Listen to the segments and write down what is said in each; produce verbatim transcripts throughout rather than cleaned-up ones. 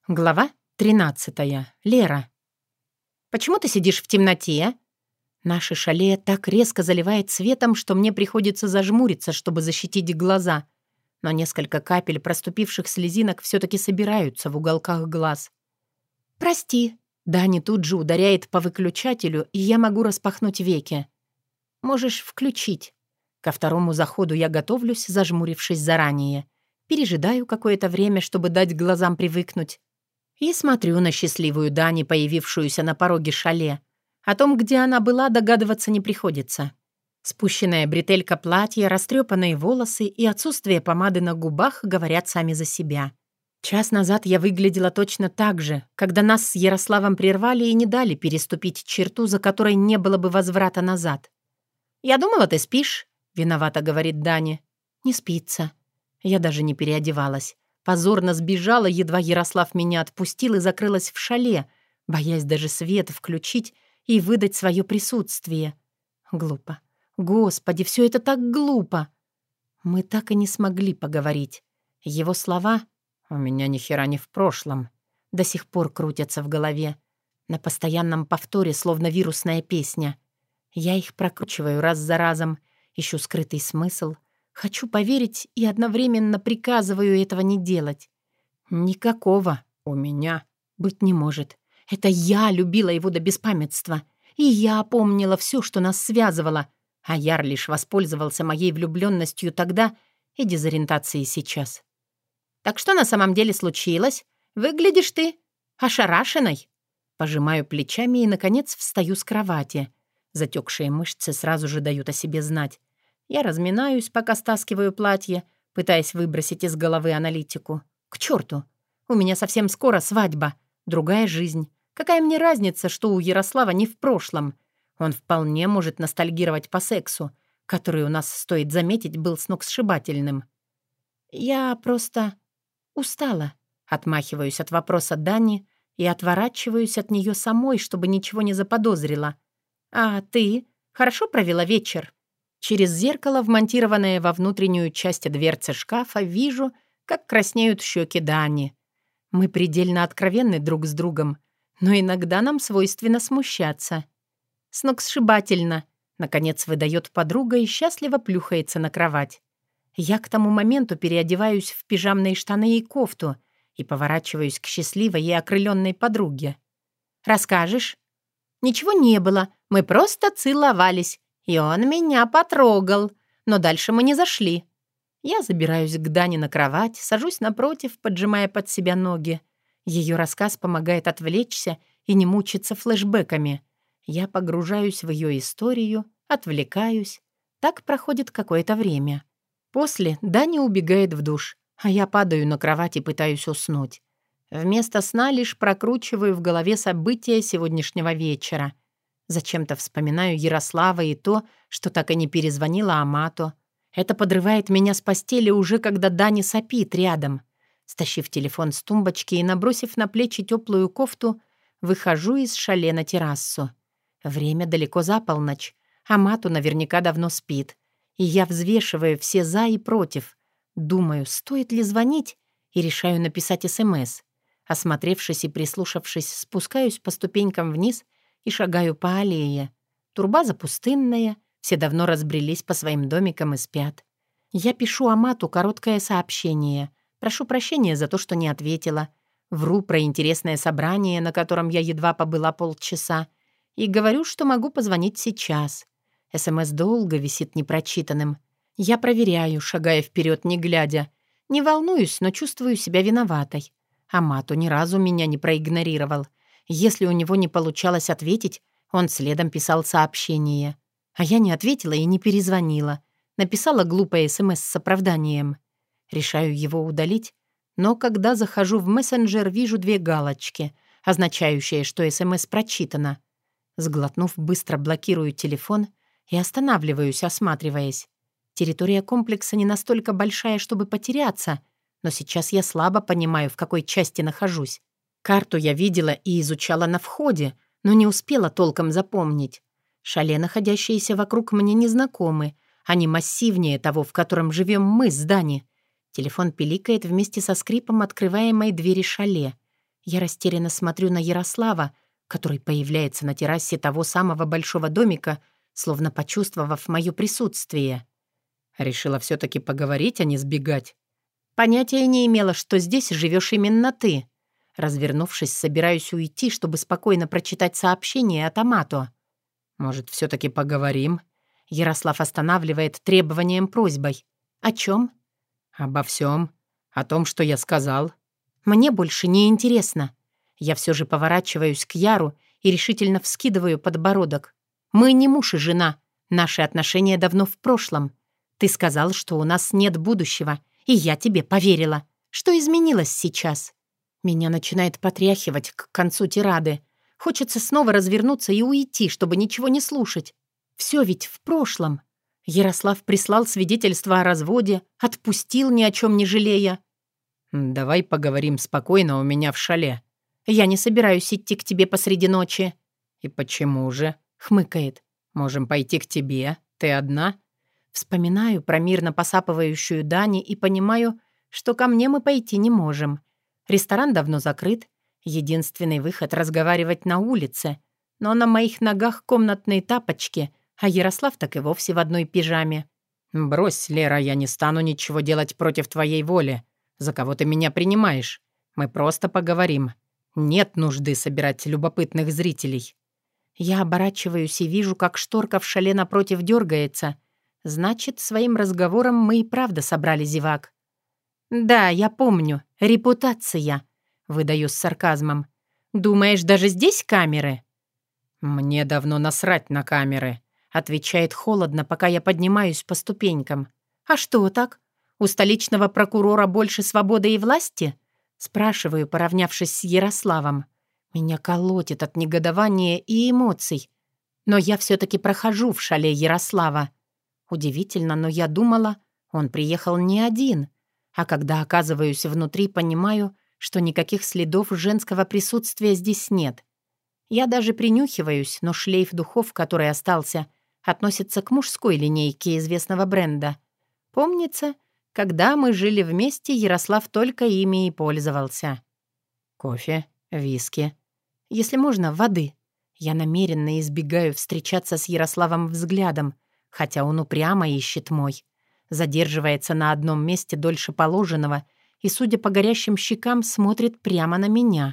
Глава тринадцатая. Лера. «Почему ты сидишь в темноте?» Наше шале так резко заливает светом, что мне приходится зажмуриться, чтобы защитить глаза. Но несколько капель проступивших слезинок все-таки собираются в уголках глаз. «Прости». Дани тут же ударяет по выключателю, и я могу распахнуть веки. «Можешь включить». Ко второму заходу я готовлюсь, зажмурившись заранее. Пережидаю какое-то время, чтобы дать глазам привыкнуть. И смотрю на счастливую Дани, появившуюся на пороге шале. О том, где она была, догадываться не приходится. Спущенная бретелька платья, растрепанные волосы и отсутствие помады на губах говорят сами за себя. Час назад я выглядела точно так же, когда нас с Ярославом прервали и не дали переступить черту, за которой не было бы возврата назад. «Я думала, ты спишь», — виновато говорит Дани. «Не спится». Я даже не переодевалась. Позорно сбежала, едва Ярослав меня отпустил и закрылась в шале, боясь даже свет включить и выдать свое присутствие. Глупо. Господи, все это так глупо. Мы так и не смогли поговорить. Его слова «У меня ни хера не в прошлом» до сих пор крутятся в голове. На постоянном повторе, словно вирусная песня. Я их прокручиваю раз за разом, ищу скрытый смысл. Хочу поверить и одновременно приказываю этого не делать. Никакого у меня быть не может. Это я любила его до беспамятства. И я помнила все, что нас связывало. А Яр лишь воспользовался моей влюбленностью тогда и дезориентацией сейчас. «Так что на самом деле случилось? Выглядишь ты ошарашенной». Пожимаю плечами и, наконец, встаю с кровати. Затекшие мышцы сразу же дают о себе знать. Я разминаюсь, пока стаскиваю платье, пытаясь выбросить из головы аналитику. К черту! У меня совсем скоро свадьба. Другая жизнь. Какая мне разница, что у Ярослава не в прошлом? Он вполне может ностальгировать по сексу, который у нас, стоит заметить, был сногсшибательным. Я просто устала. Отмахиваюсь от вопроса Дани и отворачиваюсь от нее самой, чтобы ничего не заподозрила. «А ты хорошо провела вечер?» Через зеркало, вмонтированное во внутреннюю часть дверцы шкафа, вижу, как краснеют щеки Дани. Мы предельно откровенны друг с другом, но иногда нам свойственно смущаться. «Сногсшибательно», — наконец выдает подруга и счастливо плюхается на кровать. Я к тому моменту переодеваюсь в пижамные штаны и кофту и поворачиваюсь к счастливой и окрыленной подруге. «Расскажешь?» «Ничего не было, мы просто целовались. И он меня потрогал, но дальше мы не зашли». Я забираюсь к Дане на кровать, сажусь напротив, поджимая под себя ноги. Ее рассказ помогает отвлечься и не мучиться флешбэками. Я погружаюсь в ее историю, отвлекаюсь. Так проходит какое-то время. После Даня убегает в душ, а я падаю на кровать и пытаюсь уснуть. Вместо сна лишь прокручиваю в голове события сегодняшнего вечера. Зачем-то вспоминаю Ярослава и то, что так и не перезвонила Амату. Это подрывает меня с постели уже, когда Дани сопит рядом. Стащив телефон с тумбочки и набросив на плечи теплую кофту, выхожу из шале на террасу. Время далеко за полночь. Амату наверняка давно спит. И я взвешиваю все «за» и «против». Думаю, стоит ли звонить, и решаю написать СМС. Осмотревшись и прислушавшись, спускаюсь по ступенькам вниз и шагаю по аллее. Турбаза пустынная, все давно разбрелись по своим домикам и спят. Я пишу Амату короткое сообщение. Прошу прощения за то, что не ответила. Вру про интересное собрание, на котором я едва побыла полчаса. И говорю, что могу позвонить сейчас. СМС долго висит непрочитанным. Я проверяю, шагая вперед, не глядя. Не волнуюсь, но чувствую себя виноватой. Амату ни разу меня не проигнорировал. Если у него не получалось ответить, он следом писал сообщение. А я не ответила и не перезвонила. Написала глупое СМС с оправданием. Решаю его удалить, но когда захожу в мессенджер, вижу две галочки, означающие, что СМС прочитано. Сглотнув, быстро блокирую телефон и останавливаюсь, осматриваясь. Территория комплекса не настолько большая, чтобы потеряться, но сейчас я слабо понимаю, в какой части нахожусь. Карту я видела и изучала на входе, но не успела толком запомнить. Шале, находящиеся вокруг, мне незнакомы. Они массивнее того, в котором живем мы с Дани. Телефон пиликает вместе со скрипом открываемой двери шале. Я растерянно смотрю на Ярослава, который появляется на террасе того самого большого домика, словно почувствовав мое присутствие. Решила все-таки поговорить, а не сбегать. Понятия не имела, что здесь живешь именно ты. Развернувшись, собираюсь уйти, чтобы спокойно прочитать сообщение от Амато. Может, все-таки поговорим? Ярослав останавливает требованием просьбой. О чем? Обо всем. О том, что я сказал. Мне больше не интересно. Я все же поворачиваюсь к Яру и решительно вскидываю подбородок. Мы не муж и жена. Наши отношения давно в прошлом. Ты сказал, что у нас нет будущего, и я тебе поверила. Что изменилось сейчас? Меня начинает потряхивать к концу тирады. Хочется снова развернуться и уйти, чтобы ничего не слушать. Все ведь в прошлом. Ярослав прислал свидетельство о разводе, отпустил, ни о чем не жалея. «Давай поговорим спокойно у меня в шале». «Я не собираюсь идти к тебе посреди ночи». «И почему же?» — хмыкает. «Можем пойти к тебе. Ты одна?» Вспоминаю про мирно посапывающую Дани и понимаю, что ко мне мы пойти не можем. Ресторан давно закрыт. Единственный выход — разговаривать на улице. Но на моих ногах комнатные тапочки, а Ярослав так и вовсе в одной пижаме. «Брось, Лера, я не стану ничего делать против твоей воли. За кого ты меня принимаешь? Мы просто поговорим. Нет нужды собирать любопытных зрителей». Я оборачиваюсь и вижу, как шторка в шале напротив дергается. Значит, своим разговором мы и правда собрали зевак. «Да, я помню. Репутация», — выдаю с сарказмом. «Думаешь, даже здесь камеры?» «Мне давно насрать на камеры», — отвечает холодно, пока я поднимаюсь по ступенькам. «А что так? У столичного прокурора больше свободы и власти?» — спрашиваю, поравнявшись с Ярославом. Меня колотит от негодования и эмоций. Но я все-таки прохожу в шале Ярослава. Удивительно, но я думала, он приехал не один. А когда оказываюсь внутри, понимаю, что никаких следов женского присутствия здесь нет. Я даже принюхиваюсь, но шлейф духов, который остался, относится к мужской линейке известного бренда. Помнится, когда мы жили вместе, Ярослав только ими и пользовался. «Кофе, виски». Если можно, воды. Я намеренно избегаю встречаться с Ярославом взглядом, хотя он упрямо ищет мой. Задерживается на одном месте дольше положенного и, судя по горящим щекам, смотрит прямо на меня.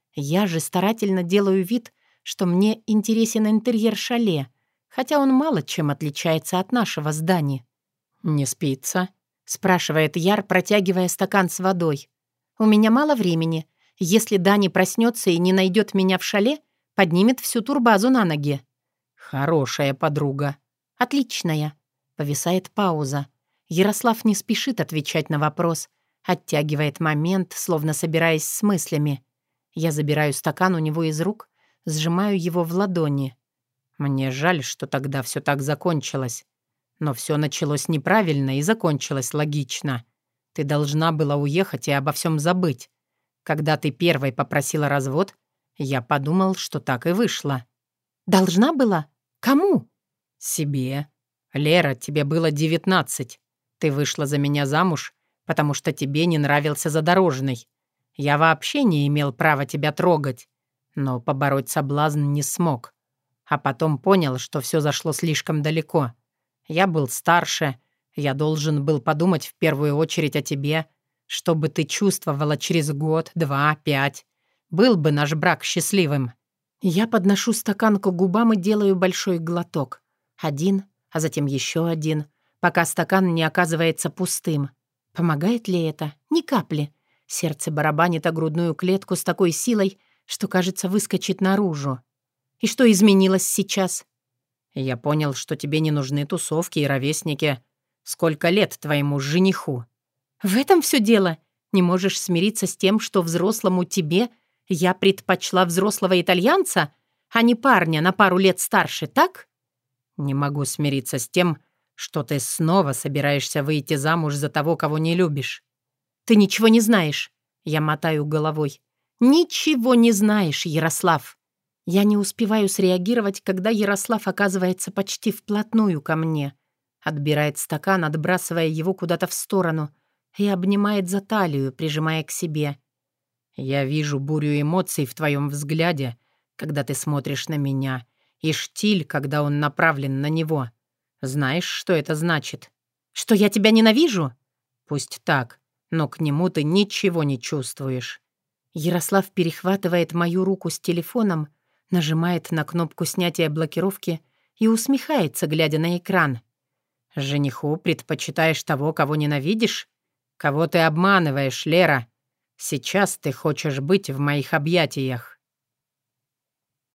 Я же старательно делаю вид, что мне интересен интерьер шале, хотя он мало чем отличается от нашего здания. «Не спится?» — спрашивает Яр, протягивая стакан с водой. «У меня мало времени. Если Дани проснется и не найдет меня в шале, поднимет всю турбазу на ноги». «Хорошая подруга». «Отличная». Повисает пауза. Ярослав не спешит отвечать на вопрос. Оттягивает момент, словно собираясь с мыслями. Я забираю стакан у него из рук, сжимаю его в ладони. «Мне жаль, что тогда все так закончилось. Но все началось неправильно и закончилось логично. Ты должна была уехать и обо всем забыть. Когда ты первой попросила развод, я подумал, что так и вышло». «Должна была? Кому?» «Себе. Лера, тебе было девятнадцать. Ты вышла за меня замуж, потому что тебе не нравился задорожный. Я вообще не имел права тебя трогать, но побороть соблазн не смог. А потом понял, что все зашло слишком далеко. Я был старше, я должен был подумать в первую очередь о тебе, что бы ты чувствовала через год, два, пять. Был бы наш брак счастливым». Я подношу стакан к губам и делаю большой глоток. Один, а затем еще один, пока стакан не оказывается пустым. Помогает ли это? Ни капли. Сердце барабанит о грудную клетку с такой силой, что, кажется, выскочит наружу. И что изменилось сейчас? «Я понял, что тебе не нужны тусовки и ровесники. Сколько лет твоему жениху?» В этом все дело. Не можешь смириться с тем, что взрослому тебе я предпочла взрослого итальянца, а не парня на пару лет старше, так? «Не могу смириться с тем, что ты снова собираешься выйти замуж за того, кого не любишь». «Ты ничего не знаешь», — я мотаю головой. «Ничего не знаешь, Ярослав». Я не успеваю среагировать, когда Ярослав оказывается почти вплотную ко мне. Отбирает стакан, отбрасывая его куда-то в сторону, и обнимает за талию, прижимая к себе. Я вижу бурю эмоций в твоем взгляде, когда ты смотришь на меня, и штиль, когда он направлен на него. Знаешь, что это значит? Что я тебя ненавижу? Пусть так, но к нему ты ничего не чувствуешь. Ярослав перехватывает мою руку с телефоном, нажимает на кнопку снятия блокировки и усмехается, глядя на экран. Жениху предпочитаешь того, кого ненавидишь? Кого ты обманываешь, Лера? Сейчас ты хочешь быть в моих объятиях.